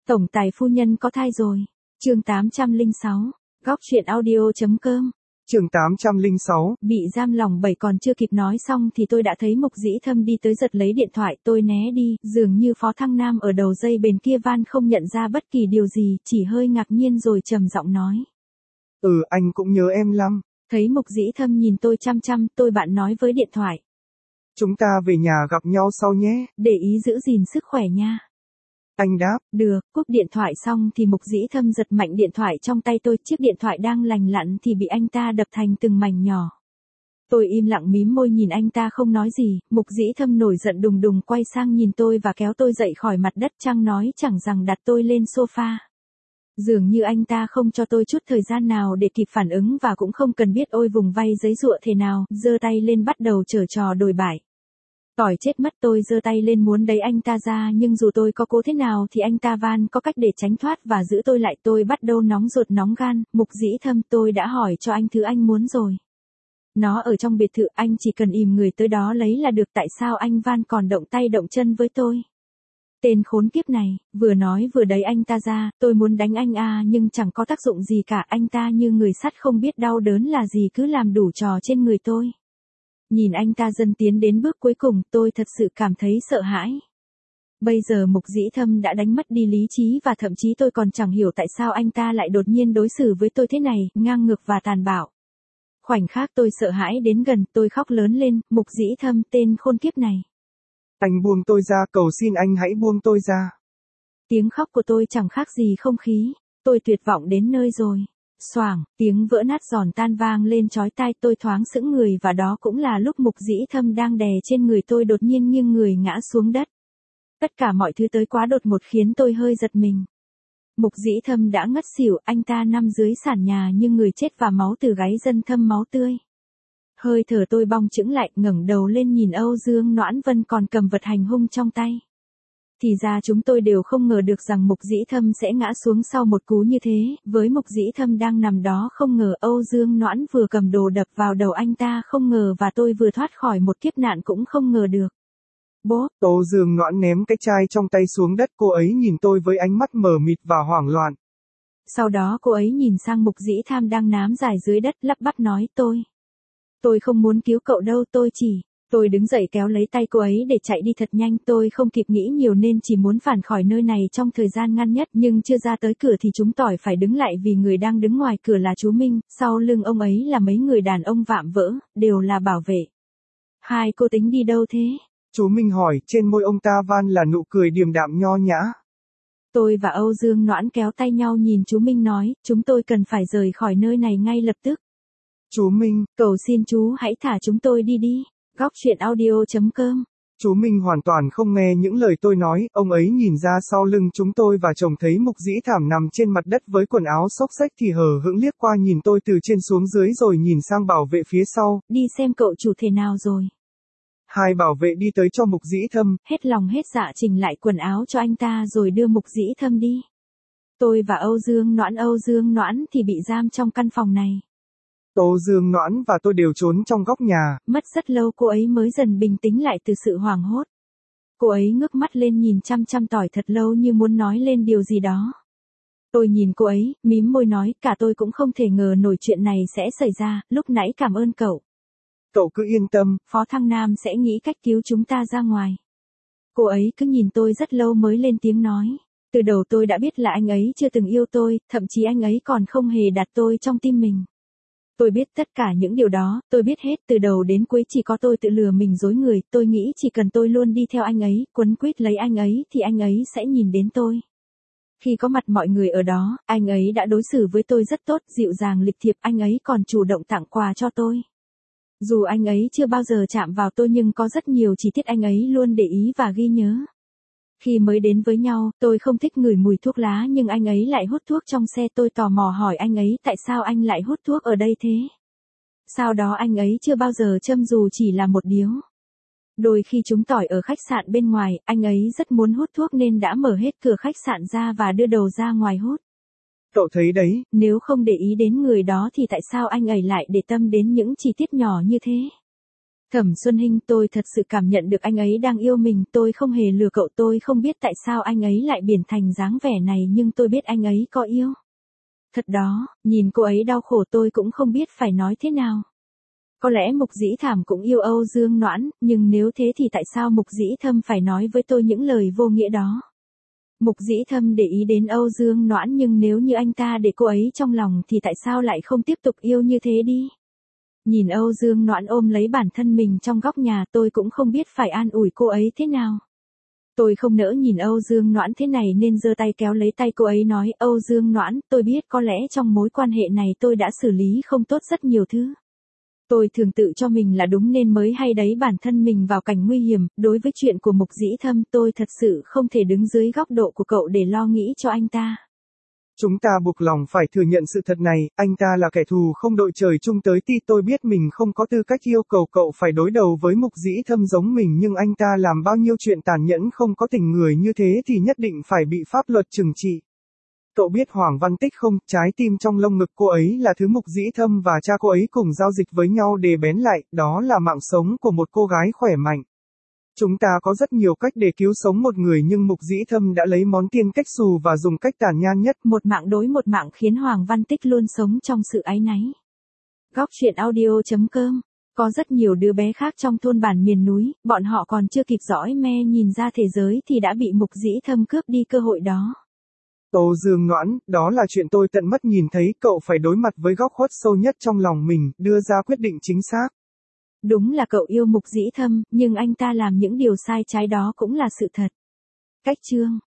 Tổng tài phu nhân có thai rồi. Chương 806. Góc truyện audio.com. Chương 806. Bị giam lòng 7 còn chưa kịp nói xong thì tôi đã thấy Mục Dĩ Thâm đi tới giật lấy điện thoại, tôi né đi, dường như Phó Thăng Nam ở đầu dây bên kia van không nhận ra bất kỳ điều gì, chỉ hơi ngạc nhiên rồi trầm giọng nói. Anh cũng nhớ em lắm. Thấy Mục Dĩ Thâm nhìn tôi chăm chăm, tôi bạn nói với điện thoại. Chúng ta về nhà gặp nhau sau nhé. Để ý giữ gìn sức khỏe nha. Anh đáp. Được, cúp điện thoại xong thì Mục Dĩ Thâm giật mạnh điện thoại trong tay tôi, chiếc điện thoại đang lành lặn thì bị anh ta đập thành từng mảnh nhỏ. Tôi im lặng mím môi nhìn anh ta không nói gì, Mục Dĩ Thâm nổi giận đùng đùng quay sang nhìn tôi và kéo tôi dậy khỏi mặt đất, chẳng nói chẳng rằng đặt tôi lên sofa. Dường như anh ta không cho tôi chút thời gian nào để kịp phản ứng và cũng không cần biết ôi vùng vây giấy giụa thế nào, giơ tay lên bắt đầu giở trò đồi bại. Tỏi chết mất, tôi giơ tay lên muốn đẩy anh ta ra nhưng dù tôi có cố thế nào thì anh ta van có cách để tránh thoát và giữ tôi lại. Tôi bắt đầu nóng ruột nóng gan. Mục Dĩ Thâm, tôi đã hỏi cho anh thứ anh muốn rồi. Nó ở trong biệt thự, anh chỉ cần ìm người tới đó lấy là được, tại sao anh van còn động tay động chân với tôi? Tên khốn kiếp này, vừa nói vừa đẩy anh ta ra, tôi muốn đánh anh nhưng chẳng có tác dụng gì cả, anh ta như người sắt không biết đau đớn là gì cứ làm đủ trò trên người tôi. Nhìn anh ta dần tiến đến bước cuối cùng, tôi thật sự cảm thấy sợ hãi. Bây giờ Mục Dĩ Thâm đã đánh mất đi lý trí và thậm chí tôi còn chẳng hiểu tại sao anh ta lại đột nhiên đối xử với tôi thế này, ngang ngược và tàn bạo. Khoảnh khắc tôi sợ hãi đến gần, tôi khóc lớn lên, Mục Dĩ Thâm, tên khốn kiếp này. Anh buông tôi ra, cầu xin anh hãy buông tôi ra. Tiếng khóc của tôi chẳng khác gì không khí, tôi tuyệt vọng đến nơi rồi. Xoảng, tiếng vỡ nát giòn tan vang lên chói tai, tôi thoáng sững người và đó cũng là lúc Mục Dĩ Thâm đang đè trên người tôi đột nhiên nghiêng người ngã xuống đất. Tất cả mọi thứ tới quá đột ngột khiến tôi hơi giật mình. Mục Dĩ Thâm đã ngất xỉu, anh ta nằm dưới sàn nhà như người chết và máu từ gáy dần thâm máu tươi. Hơi thở tôi bong chững lại, ngẩng đầu lên nhìn Âu Dương Noãn Vân còn cầm vật hành hung trong tay. Thì ra chúng tôi đều không ngờ được rằng Mục Dĩ Thâm sẽ ngã xuống sau một cú như thế, với Mục Dĩ Thâm đang nằm đó không ngờ Âu Dương Noãn vừa cầm đồ đập vào đầu anh ta không ngờ và tôi vừa thoát khỏi một kiếp nạn cũng không ngờ được. Bố! Âu Dương Noãn ném cái chai trong tay xuống đất, cô ấy nhìn tôi với ánh mắt mờ mịt và hoảng loạn. Sau đó cô ấy nhìn sang Mục Dĩ Thâm đang nám dài dưới đất lắp bắp nói tôi không muốn cứu cậu đâu, Tôi đứng dậy kéo lấy tay cô ấy để chạy đi thật nhanh, tôi không kịp nghĩ nhiều nên chỉ muốn phản khỏi nơi này trong thời gian ngắn nhất, nhưng chưa ra tới cửa thì chúng tỏi phải đứng lại vì người đang đứng ngoài cửa là chú Minh, sau lưng ông ấy là mấy người đàn ông vạm vỡ, đều là bảo vệ. Hai cô tính đi đâu thế? Chú Minh hỏi, trên môi ông ta van là nụ cười điềm đạm nho nhã. Tôi và Âu Dương Noãn kéo tay nhau nhìn chú Minh nói, chúng tôi cần phải rời khỏi nơi này ngay lập tức. Chú Minh, cầu xin chú hãy thả chúng tôi đi. Góc truyện audio.com. Chú Minh hoàn toàn không nghe những lời tôi nói, ông ấy nhìn ra sau lưng chúng tôi và trông thấy Mục Dĩ Thảm nằm trên mặt đất với quần áo xốc xếch thì hờ hững liếc qua nhìn tôi từ trên xuống dưới rồi nhìn sang bảo vệ phía sau. Đi xem cậu chủ thể nào rồi. Hai bảo vệ đi tới cho Mục Dĩ Thâm. Hết lòng hết dạ chỉnh lại quần áo cho anh ta rồi đưa Mục Dĩ Thâm đi. Tôi và Âu Dương Noãn thì bị giam trong căn phòng này. Âu Dương Noãn và tôi đều trốn trong góc nhà. Mất rất lâu cô ấy mới dần bình tĩnh lại từ sự hoảng hốt. Cô ấy ngước mắt lên nhìn chăm chăm tỏi thật lâu như muốn nói lên điều gì đó. Tôi nhìn cô ấy, mím môi nói, cả tôi cũng không thể ngờ nổi chuyện này sẽ xảy ra, lúc nãy cảm ơn cậu. Cậu cứ yên tâm, Phó Thăng Nam sẽ nghĩ cách cứu chúng ta ra ngoài. Cô ấy cứ nhìn tôi rất lâu mới lên tiếng nói. Từ đầu tôi đã biết là anh ấy chưa từng yêu tôi, thậm chí anh ấy còn không hề đặt tôi trong tim mình. Tôi biết tất cả những điều đó, tôi biết hết từ đầu đến cuối chỉ có tôi tự lừa mình dối người, tôi nghĩ chỉ cần tôi luôn đi theo anh ấy, quấn quýt lấy anh ấy thì anh ấy sẽ nhìn đến tôi. Khi có mặt mọi người ở đó, anh ấy đã đối xử với tôi rất tốt, dịu dàng lịch thiệp, anh ấy còn chủ động tặng quà cho tôi. Dù anh ấy chưa bao giờ chạm vào tôi nhưng có rất nhiều chi tiết anh ấy luôn để ý và ghi nhớ. Khi mới đến với nhau, tôi không thích ngửi mùi thuốc lá nhưng anh ấy lại hút thuốc trong xe, tôi tò mò hỏi anh ấy tại sao anh lại hút thuốc ở đây thế. Sau đó anh ấy chưa bao giờ châm dù chỉ là một điếu. Đôi khi chúng tỏi ở khách sạn bên ngoài, anh ấy rất muốn hút thuốc nên đã mở hết cửa khách sạn ra và đưa đầu ra ngoài hút. Cậu thấy đấy, nếu không để ý đến người đó thì tại sao anh ấy lại để tâm đến những chi tiết nhỏ như thế? Thẩm Xuân Hinh, tôi thật sự cảm nhận được anh ấy đang yêu mình, tôi không hề lừa cậu, tôi không biết tại sao anh ấy lại biến thành dáng vẻ này nhưng tôi biết anh ấy có yêu. Thật đó, nhìn cô ấy đau khổ tôi cũng không biết phải nói thế nào. Có lẽ Mục Dĩ Thảm cũng yêu Âu Dương Noãn, nhưng nếu thế thì tại sao Mục Dĩ Thâm phải nói với tôi những lời vô nghĩa đó? Mục Dĩ Thâm để ý đến Âu Dương Noãn nhưng nếu như anh ta để cô ấy trong lòng thì tại sao lại không tiếp tục yêu như thế đi? Nhìn Âu Dương Noãn ôm lấy bản thân mình trong góc nhà tôi cũng không biết phải an ủi cô ấy thế nào. Tôi không nỡ nhìn Âu Dương Noãn thế này nên giơ tay kéo lấy tay cô ấy nói, Âu Dương Noãn, tôi biết có lẽ trong mối quan hệ này tôi đã xử lý không tốt rất nhiều thứ. Tôi thường tự cho mình là đúng nên mới hay đẩy bản thân mình vào cảnh nguy hiểm, đối với chuyện của Mục Dĩ Thâm tôi thật sự không thể đứng dưới góc độ của cậu để lo nghĩ cho anh ta. Chúng ta buộc lòng phải thừa nhận sự thật này, anh ta là kẻ thù không đội trời chung tới ti, tôi biết mình không có tư cách yêu cầu cậu phải đối đầu với Mục Dĩ Thâm giống mình nhưng anh ta làm bao nhiêu chuyện tàn nhẫn không có tình người như thế thì nhất định phải bị pháp luật trừng trị. Cậu biết Hoàng Văn Tích không, trái tim trong lông ngực cô ấy là thứ Mục Dĩ Thâm và cha cô ấy cùng giao dịch với nhau để bén lại, đó là mạng sống của một cô gái khỏe mạnh. Chúng ta có rất nhiều cách để cứu sống một người nhưng Mục Dĩ Thâm đã lấy món tiền cách xù và dùng cách tàn nhẫn nhất. Một mạng đối một mạng khiến Hoàng Văn Tích luôn sống trong sự áy náy. Góc truyện audio.com. Có rất nhiều đứa bé khác trong thôn bản miền núi, bọn họ còn chưa kịp dõi me nhìn ra thế giới thì đã bị Mục Dĩ Thâm cướp đi cơ hội đó. Âu Dương Noãn, đó là chuyện tôi tận mắt nhìn thấy, cậu phải đối mặt với góc khuất sâu nhất trong lòng mình, đưa ra quyết định chính xác. Đúng là cậu yêu Mục Dĩ Thâm, nhưng anh ta làm những điều sai trái đó cũng là sự thật. Cách chương